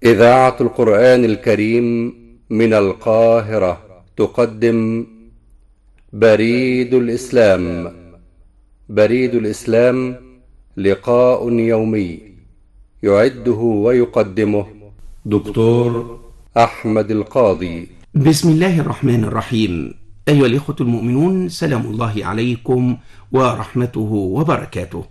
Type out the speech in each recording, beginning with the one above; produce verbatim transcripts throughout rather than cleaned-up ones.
إذاعة القرآن الكريم من القاهرة تقدم بريد الإسلام. بريد الإسلام لقاء يومي يعده ويقدمه دكتور أحمد القاضي. بسم الله الرحمن الرحيم. أيها الإخوة المؤمنون، سلام الله عليكم ورحمته وبركاته،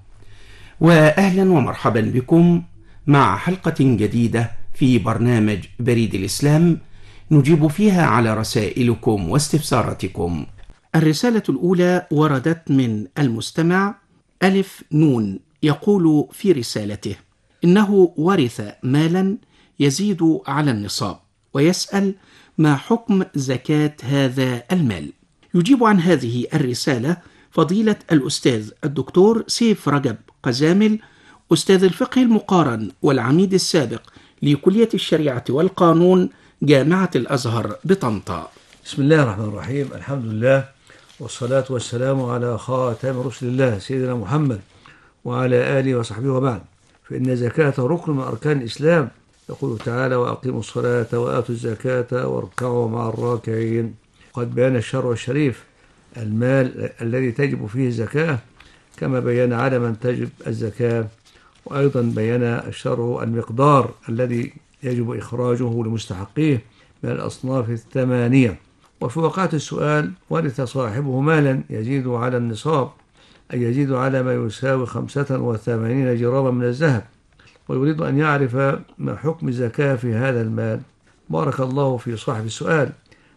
وأهلا ومرحبا بكم مع حلقة جديدة في برنامج بريد الإسلام نجيب فيها على رسائلكم واستفساراتكم. الرسالة الأولى وردت من المستمع ألف نون، يقول في رسالته إنه ورث مالا يزيد على النصاب، ويسأل ما حكم زكاة هذا المال. يجيب عن هذه الرسالة فضيلة الأستاذ الدكتور سيف رجب قزامل، أستاذ الفقه المقارن والعميد السابق لكلية الشريعة والقانون جامعة الأزهر بطنطا. بسم الله الرحمن الرحيم، الحمد لله والصلاة والسلام على خاتم رسل الله سيدنا محمد وعلى آله وصحبه وبعد. فإن زكاة ركن من أركان الإسلام، يقول تعالى: وأقيموا الصلاة وآتوا الزكاة واركعوا مع الراكعين. قد بيان الشرع الشريف المال الذي تجب فيه الزكاة، كما بيان على من تجب الزكاة، وأيضا بيان الشرع المقدار الذي يجب إخراجه لمستحقيه من الأصناف الثمانية. وفي وقعة السؤال: ورث صاحبه مالا يزيد على النصاب، أي يزيد على ما يساوي خمسة وثمانين جراما من الذهب، ويريد أن يعرف ما حكم الزكاة في هذا المال. بارك الله في صاحب السؤال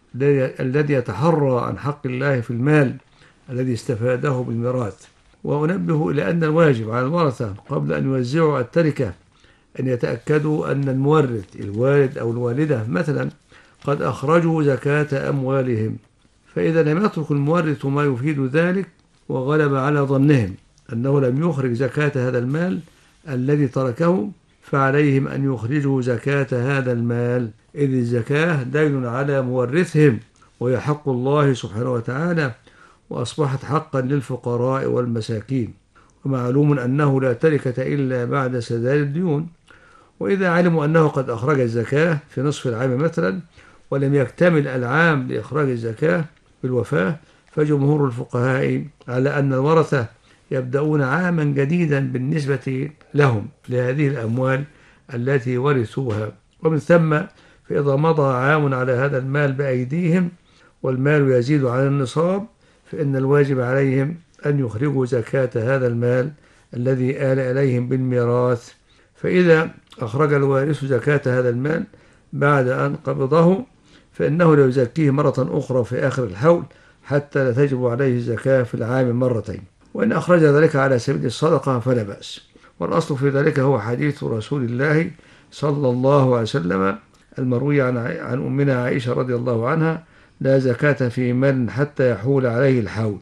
الذي يتحرى عن حق الله في المال الذي استفاده بالميراث. وأنبه إلى أن الواجب على الورثة قبل أن يوزعوا التركة أن يتأكدوا أن المورث الوالد أو الوالدة مثلا قد أخرجوا زكاة أموالهم، فإذا لم يترك المورث ما يفيد ذلك وغلب على ظنهم أنه لم يخرج زكاة هذا المال الذي تركه، فعليهم أن يخرجوا زكاة هذا المال، إذ الزكاة دين على مورثهم وهي حق الله سبحانه وتعالى، وأصبحت حقا للفقراء والمساكين. ومعلوم أنه لا تركة إلا بعد سداد الديون. وإذا علموا أنه قد أخرج الزكاة في نصف العام مثلا ولم يكتمل العام لإخراج الزكاة بالوفاة، فجمهور الفقهاء على أن الورثة يبدأون عاما جديدا بالنسبة لهم لهذه الأموال التي ورثوها. ومن ثم فإذا مضى عام على هذا المال بأيديهم والمال يزيد على النصاب، فإن الواجب عليهم أن يخرجوا زكاة هذا المال الذي آل إليهم بالميراث. فإذا أخرج الوارث زكاة هذا المال بعد أن قبضه، فإنه لا يزكيه مرة أخرى في آخر الحول حتى لا تجب عليه الزكاة في العام مرتين. وإن أخرج ذلك على سبيل الصدقة فلا بأس. والأصل في ذلك هو حديث رسول الله صلى الله عليه وسلم المروي عن عن أمنا عائشة رضي الله عنها: لا زكاة في مال حتى يحول عليه الحول.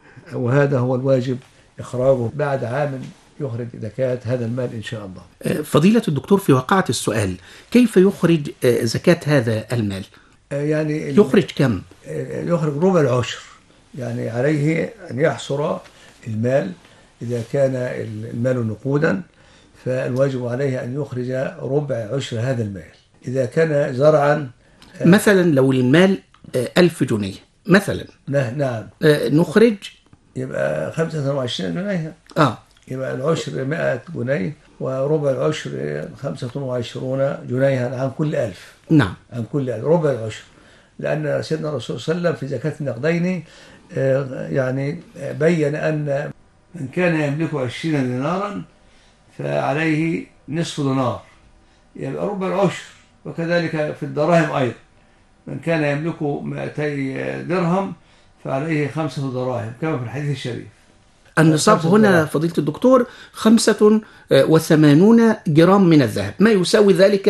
وهذا هو الواجب إخراجه بعد عام يخرج زكاة هذا المال إن شاء الله. فضيلة الدكتور، في وقعة السؤال كيف يخرج زكاة هذا المال؟ يعني يخرج كم؟ يخرج ربع العشر، يعني عليه أن يحصر المال. إذا كان المال نقودا فالواجب عليه أن يخرج ربع عشر هذا المال. إذا كان زرعا مثلا لو المال ألف جنيه مثلا، نعم، نخرج يبقى خمسة وعشرين جنيه. آه يبقى العشر مائة جنيه، وربع العشر خمسة وعشرون جنيها عن كل ألف. نعم، عن كل ألف ربع العشر، لأن سيدنا الرسول صلى الله عليه وسلم في زكاة النقدين يعني بين أن من كان يملك عشرين دينارا فعليه نصف دينار، يبقى ربع العشر. وكذلك في الدراهم أيضا، من كان يملك مائتي درهم فعليه خمسة دراهم، كما في الحديث الشريف. النصاب هنا فضيلة الدكتور خمسة وثمانون جرام من الذهب، ما يساوي ذلك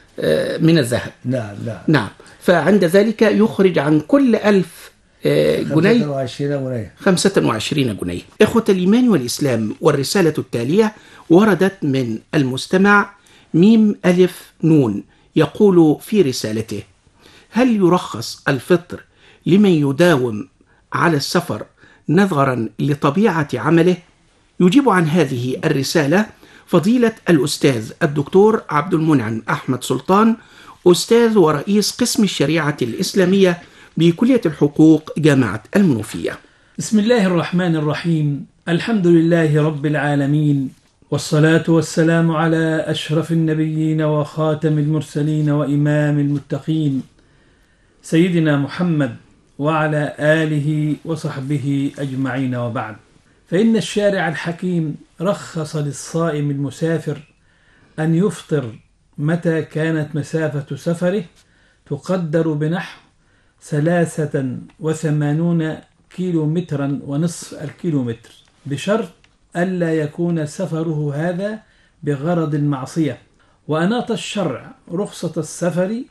من الذهب. نعم نعم نعم. فعند ذلك يخرج عن كل ألف جنيه خمسة وعشرين جنيه. خمسة وعشرين جنيه. إخوة الإيمان والإسلام، والرسالة التالية وردت من المستمع ميم ألف نون، يقول في رسالته: هل يرخص الفطر لمن يداوم على السفر نظرا لطبيعة عمله؟ يجيب عن هذه الرسالة فضيلة الأستاذ الدكتور عبد المنعم أحمد سلطان، أستاذ ورئيس قسم الشريعة الإسلامية بكلية الحقوق جامعة المنوفية. بسم الله الرحمن الرحيم. الحمد لله رب العالمين، والصلاة والسلام على أشرف النبيين وخاتم المرسلين وإمام المتقين سيدنا محمد وعلى آله وصحبه أجمعين، وبعد. فإن الشارع الحكيم رخص للصائم المسافر أن يفطر متى كانت مسافة سفره تقدر بنحو ثلاثة وثمانون كيلو مترا ونصف الكيلومتر، بشرط ألا يكون سفره هذا بغرض المعصية. وأناط الشرع رخصة السفر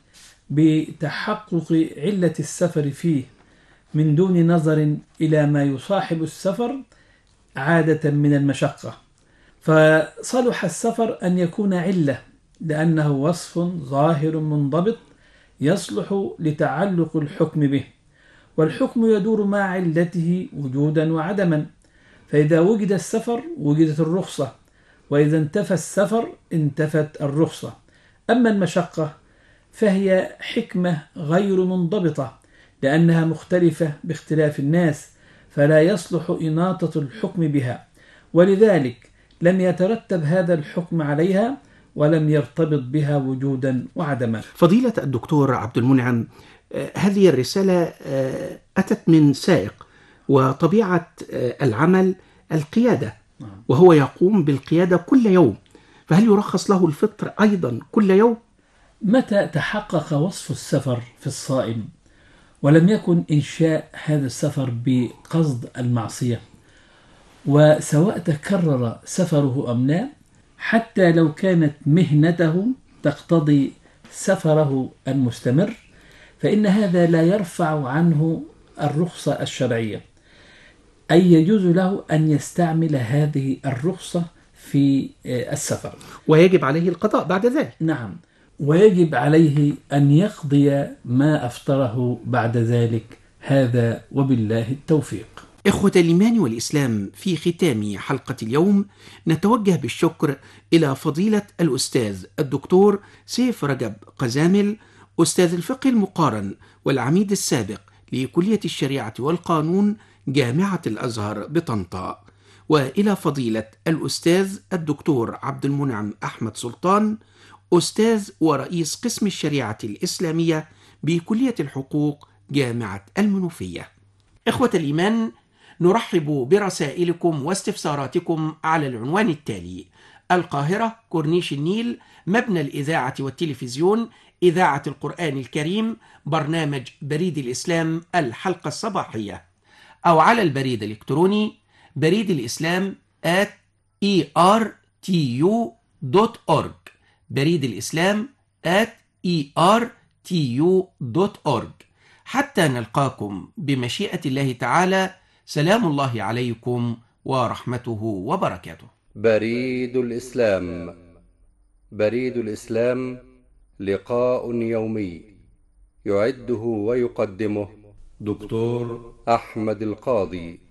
بتحقق علة السفر فيه من دون نظر إلى ما يصاحب السفر عادة من المشقة، فصلح السفر أن يكون علة لأنه وصف ظاهر منضبط يصلح لتعلق الحكم به، والحكم يدور مع علته وجودا وعدما، فإذا وجد السفر وجدت الرخصة، وإذا انتفى السفر انتفت الرخصة. أما المشقة فهي حكمة غير منضبطة لأنها مختلفة باختلاف الناس، فلا يصلح إناطة الحكم بها، ولذلك لم يترتب هذا الحكم عليها ولم يرتبط بها وجودا وعدما. فضيلة الدكتور عبد المنعم، هذه الرسالة أتت من سائق، وطبيعة العمل القيادة، وهو يقوم بالقيادة كل يوم، فهل يرخص له الفطر أيضا كل يوم؟ متى تحقق وصف السفر في الصائم ولم يكن إنشاء هذا السفر بقصد المعصية، وسواء تكرر سفره أم لا، حتى لو كانت مهنته تقتضي سفره المستمر، فإن هذا لا يرفع عنه الرخصة الشرعية، أي يجوز له أن يستعمل هذه الرخصة في السفر، ويجب عليه القضاء بعد ذلك. نعم، ويجب عليه أن يقضي ما أفطره بعد ذلك. هذا وبالله التوفيق. إخوة الإيمان والإسلام، في ختام حلقة اليوم نتوجه بالشكر إلى فضيلة الأستاذ الدكتور سيف رجب قزامل، أستاذ الفقه المقارن والعميد السابق لكلية الشريعة والقانون جامعة الأزهر بطنطا، وإلى فضيلة الأستاذ الدكتور عبد المنعم أحمد سلطان، أستاذ ورئيس قسم الشريعة الإسلامية بكلية الحقوق جامعة المنوفية. إخوة الإيمان، نرحب برسائلكم واستفساراتكم على العنوان التالي: القاهرة، كورنيش النيل، مبنى الإذاعة والتلفزيون، إذاعة القرآن الكريم، برنامج بريد الإسلام الحلقة الصباحية، أو على البريد الإلكتروني بريد الإسلام at e r t u dot org، بريد الإسلام at e r t u dot org. حتى نلقاكم بمشيئة الله تعالى، سلام الله عليكم ورحمته وبركاته. بريد الإسلام. بريد الإسلام لقاء يومي يعده ويقدمه دكتور أحمد القاضي.